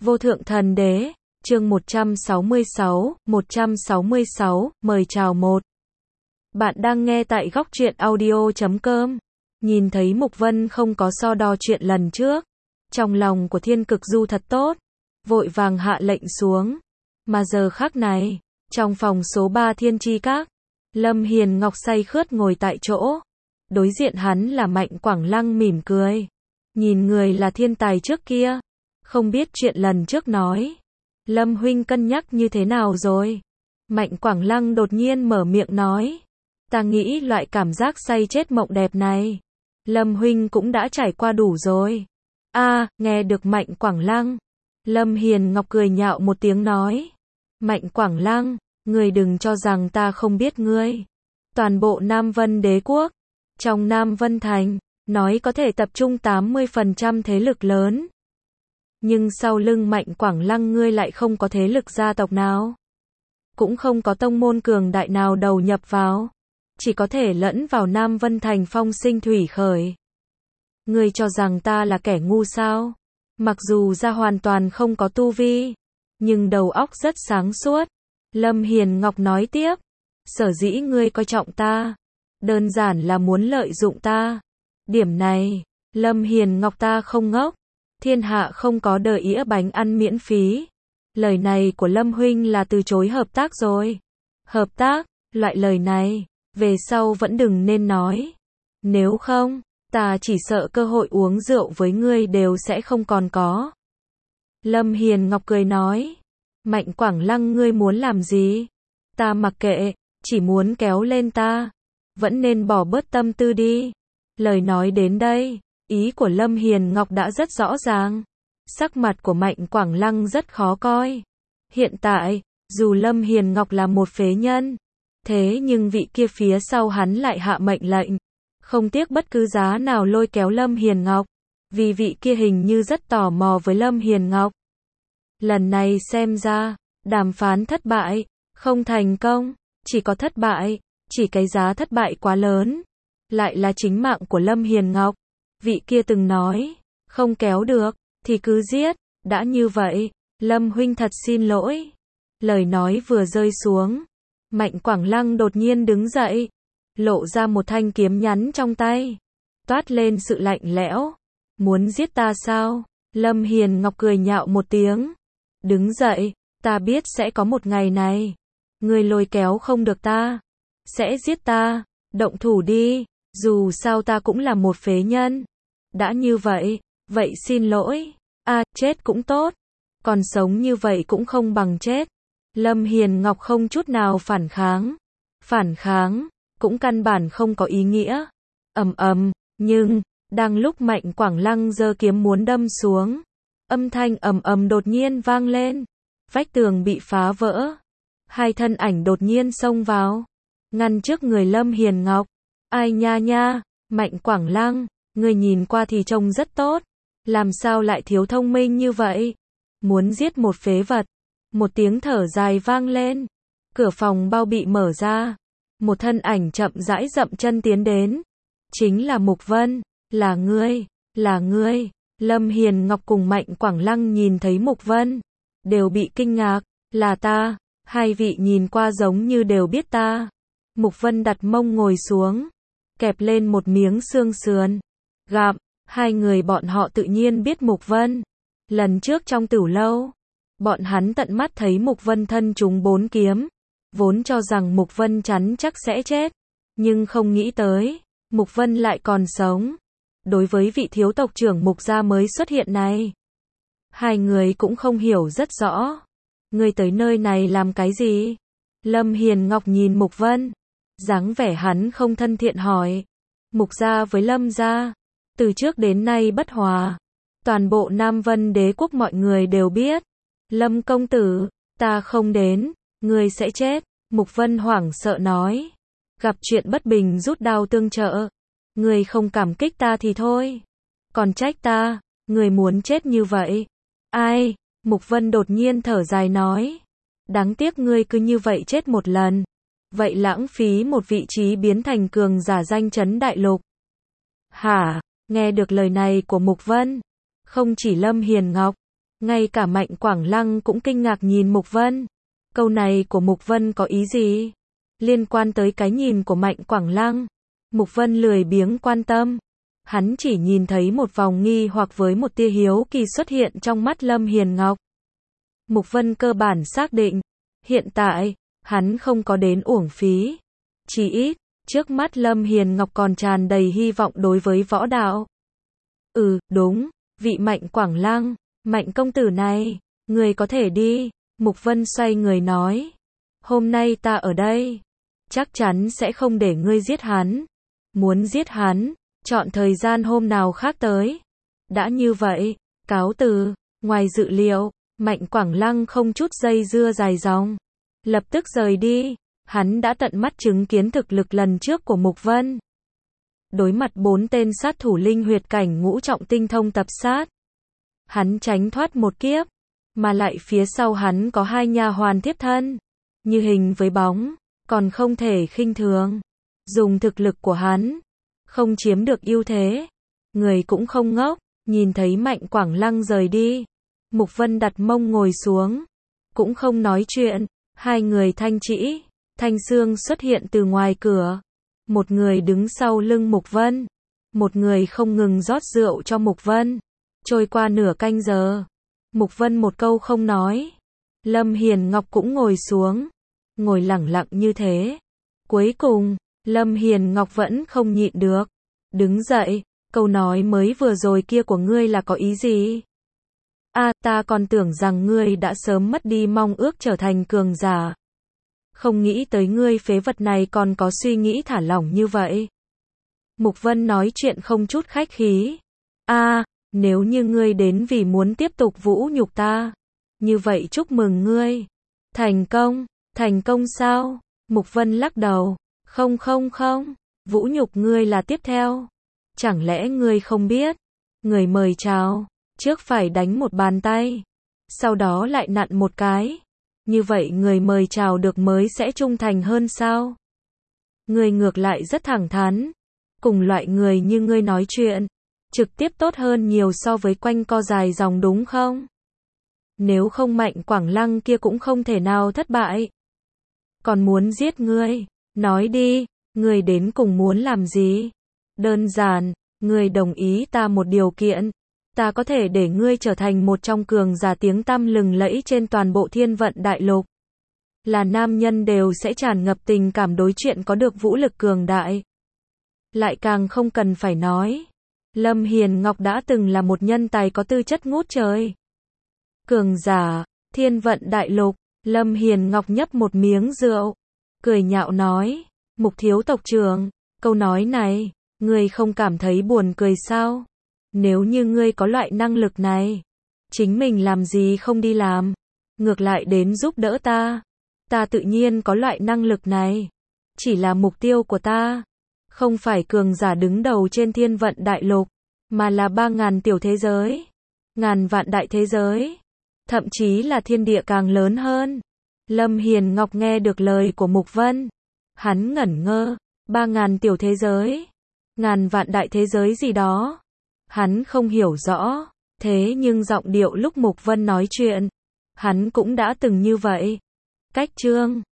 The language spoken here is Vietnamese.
Vô thượng thần đế, chương 166, mời chào một. Bạn đang nghe tại góc truyện audio.com. Nhìn thấy Mục Vân không có so đo chuyện lần trước. Trong lòng của Thiên Cực Du thật tốt. Vội vàng hạ lệnh xuống. Mà giờ khắc này, trong phòng số 3 Thiên Chi Các, Lâm Hiền Ngọc say khướt ngồi tại chỗ. Đối diện hắn là Mạnh Quảng Lăng mỉm cười. Nhìn người là thiên tài trước kia. Không biết chuyện lần trước nói. Lâm huynh cân nhắc như thế nào rồi? Mạnh Quảng Lăng đột nhiên mở miệng nói. Ta nghĩ loại cảm giác say chết mộng đẹp này. Lâm huynh cũng đã trải qua đủ rồi. Nghe được Mạnh Quảng Lăng. Lâm Hiền Ngọc cười nhạo một tiếng nói. Mạnh Quảng Lăng, ngươi đừng cho rằng ta không biết ngươi. Toàn bộ Nam Vân Đế Quốc, trong Nam Vân Thành, nói có thể tập trung 80% thế lực lớn. Nhưng sau lưng Mạnh Quảng Lăng ngươi lại không có thế lực gia tộc nào. Cũng không có tông môn cường đại nào đầu nhập vào. Chỉ có thể lẫn vào Nam Vân Thành phong sinh thủy khởi. Ngươi cho rằng ta là kẻ ngu sao? Mặc dù ra hoàn toàn không có tu vi, nhưng đầu óc rất sáng suốt. Lâm Hiền Ngọc nói tiếp. Sở dĩ ngươi coi trọng ta, đơn giản là muốn lợi dụng ta. Điểm này, Lâm Hiền Ngọc ta không ngốc. Thiên hạ không có đợi ĩa bánh ăn miễn phí. Lời này của Lâm huynh là từ chối hợp tác rồi. Hợp tác, loại lời này, về sau vẫn đừng nên nói. Nếu không, ta chỉ sợ cơ hội uống rượu với ngươi đều sẽ không còn có. Lâm Hiền Ngọc cười nói. Mạnh Quảng Lăng ngươi muốn làm gì? Ta mặc kệ, chỉ muốn kéo lên ta. Vẫn nên bỏ bớt tâm tư đi. Lời nói đến đây, ý của Lâm Hiền Ngọc đã rất rõ ràng. Sắc mặt của Mạnh Quảng Lăng rất khó coi. Hiện tại, dù Lâm Hiền Ngọc là một phế nhân, thế nhưng vị kia phía sau hắn lại hạ mệnh lệnh. Không tiếc bất cứ giá nào lôi kéo Lâm Hiền Ngọc. Vì vị kia hình như rất tò mò với Lâm Hiền Ngọc. Lần này xem ra, đàm phán thất bại, không thành công, chỉ có thất bại, chỉ cái giá thất bại quá lớn. Lại là chính mạng của Lâm Hiền Ngọc. Vị kia từng nói, không kéo được, thì cứ giết. Đã như vậy, Lâm huynh thật xin lỗi. Lời nói vừa rơi xuống, Mạnh Quảng Lăng đột nhiên đứng dậy, lộ ra một thanh kiếm nhắn trong tay, toát lên sự lạnh lẽo. Muốn giết ta sao? Lâm Hiền Ngọc cười nhạo một tiếng. Đứng dậy, ta biết sẽ có một ngày này. Ngươi lôi kéo không được ta, sẽ giết ta. Động thủ đi, dù sao ta cũng là một phế nhân. Đã như vậy, vậy xin lỗi. Chết cũng tốt. Còn sống như vậy cũng không bằng chết. Lâm Hiền Ngọc không chút nào phản kháng. Phản kháng, cũng căn bản không có ý nghĩa. Nhưng, đang lúc Mạnh Quảng Lăng giơ kiếm muốn đâm xuống, âm thanh ầm đột nhiên vang lên. Vách tường bị phá vỡ. Hai thân ảnh đột nhiên xông vào, ngăn trước người Lâm Hiền Ngọc. Ai nha, Mạnh Quảng Lăng, người nhìn qua thì trông rất tốt. Làm sao lại thiếu thông minh như vậy? Muốn giết một phế vật. Một tiếng thở dài vang lên. Cửa phòng bao bị mở ra. Một thân ảnh chậm rãi dậm chân tiến đến. Chính là Mục Vân. Là ngươi. Lâm Hiền Ngọc cùng Mạnh Quảng Lăng nhìn thấy Mục Vân, đều bị kinh ngạc. Là ta. Hai vị nhìn qua giống như đều biết ta. Mục Vân đặt mông ngồi xuống, kẹp lên một miếng xương sườn, gặm. Hai người bọn họ tự nhiên biết Mục Vân. Lần trước trong Tửu Lâu, bọn hắn tận mắt thấy Mục Vân thân trúng 4 kiếm, vốn cho rằng Mục Vân chắn chắc sẽ chết, nhưng không nghĩ tới, Mục Vân lại còn sống. Đối với vị thiếu tộc trưởng Mục gia mới xuất hiện này, hai người cũng không hiểu rất rõ. Ngươi tới nơi này làm cái gì? Lâm Hiền Ngọc nhìn Mục Vân, dáng vẻ hắn không thân thiện hỏi. Mục gia với Lâm gia, từ trước đến nay bất hòa. Toàn bộ Nam Vân Đế Quốc mọi người đều biết. Lâm công tử, ta không đến, ngươi sẽ chết. Mục Vân hoảng sợ nói. Gặp chuyện bất bình rút đao tương trợ. Ngươi không cảm kích ta thì thôi, còn trách ta, ngươi muốn chết như vậy. Ai? Mục Vân đột nhiên thở dài nói. Đáng tiếc ngươi cứ như vậy chết một lần. Vậy lãng phí một vị trí biến thành cường giả danh chấn đại lục. Hả? Nghe được lời này của Mục Vân, không chỉ Lâm Hiền Ngọc, Ngay cả Mạnh Quảng Lăng cũng kinh ngạc nhìn Mục Vân. Câu này của Mục Vân có ý gì? Liên quan tới cái nhìn của Mạnh Quảng Lăng. Mục Vân lười biếng quan tâm. Hắn chỉ nhìn thấy một vòng nghi hoặc với một tia hiếu kỳ xuất hiện trong mắt Lâm Hiền Ngọc. Mục Vân cơ bản xác định, hiện tại, hắn không có đến uổng phí. Chỉ ít, trước mắt Lâm Hiền Ngọc còn tràn đầy hy vọng đối với võ đạo. Đúng, vị Mạnh Quảng Lăng, Mạnh công tử này, người có thể đi. Mục Vân xoay người nói. Hôm nay ta ở đây, chắc chắn sẽ không để ngươi giết hắn. Muốn giết hắn, chọn thời gian hôm nào khác tới. Đã như vậy, cáo từ. Ngoài dự liệu, Mạnh Quảng Lăng không chút dây dưa dài dòng, lập tức rời đi. Hắn đã tận mắt chứng kiến thực lực lần trước của Mục Vân. Đối mặt 4 tên sát thủ linh huyệt cảnh ngũ trọng tinh thông tập sát, hắn tránh thoát một kiếp, mà lại phía sau hắn có 2 nha hoàn thiếp thân, như hình với bóng, còn không thể khinh thường. Dùng thực lực của hắn, không chiếm được ưu thế. Người cũng không ngốc, nhìn thấy Mạnh Quảng Lăng rời đi, Mục Vân đặt mông ngồi xuống, cũng không nói chuyện. 2 người Thanh Trĩ, Thanh Sương xuất hiện từ ngoài cửa. Một người đứng sau lưng Mục Vân, một người không ngừng rót rượu cho Mục Vân. Trôi qua nửa canh giờ, Mục Vân một câu không nói. Lâm Hiền Ngọc cũng ngồi xuống, ngồi lẳng lặng như thế. Cuối cùng, Lâm Hiền Ngọc vẫn không nhịn được, đứng dậy. Câu nói mới vừa rồi kia của ngươi là có ý gì? Ta còn tưởng rằng ngươi đã sớm mất đi mong ước trở thành cường giả. Không nghĩ tới ngươi phế vật này còn có suy nghĩ thả lỏng như vậy. Mục Vân nói chuyện không chút khách khí. Nếu như ngươi đến vì muốn tiếp tục vũ nhục ta, như vậy chúc mừng ngươi. Thành công sao? Mục Vân lắc đầu. Không, vũ nhục ngươi là tiếp theo. Chẳng lẽ ngươi không biết? Người mời chào, trước phải đánh một bàn tay, sau đó lại nặn một cái. Như vậy người mời chào được mới sẽ trung thành hơn sao? Ngươi ngược lại rất thẳng thắn. Cùng loại người như ngươi nói chuyện, trực tiếp tốt hơn nhiều so với quanh co dài dòng đúng không? Nếu không Mạnh Quảng Lăng kia cũng không thể nào thất bại. Còn muốn giết ngươi, nói đi, ngươi đến cùng muốn làm gì? Đơn giản, ngươi đồng ý ta một điều kiện. Ta có thể để ngươi trở thành một trong cường giả tiếng tăm lừng lẫy trên toàn bộ Thiên Vận Đại Lục. Là nam nhân đều sẽ tràn ngập tình cảm đối chuyện có được vũ lực cường đại. Lại càng không cần phải nói, Lâm Hiền Ngọc đã từng là một nhân tài có tư chất ngút trời. Cường giả, Thiên Vận Đại Lục. Lâm Hiền Ngọc nhấp một miếng rượu, cười nhạo nói. Mục thiếu tộc trưởng, câu nói này, ngươi không cảm thấy buồn cười sao? Nếu như ngươi có loại năng lực này, chính mình làm gì không đi làm, ngược lại đến giúp đỡ ta. Ta tự nhiên có loại năng lực này, chỉ là mục tiêu của ta không phải cường giả đứng đầu trên Thiên Vận Đại Lục, mà là 3.000 tiểu thế giới, ngàn vạn đại thế giới, thậm chí là thiên địa càng lớn hơn. Lâm Hiền Ngọc nghe được lời của Mục Vân, hắn ngẩn ngơ. 3.000 tiểu thế giới, ngàn vạn đại thế giới gì đó, hắn không hiểu rõ. Thế nhưng giọng điệu lúc Mục Vân nói chuyện, hắn cũng đã từng như vậy. Cách chương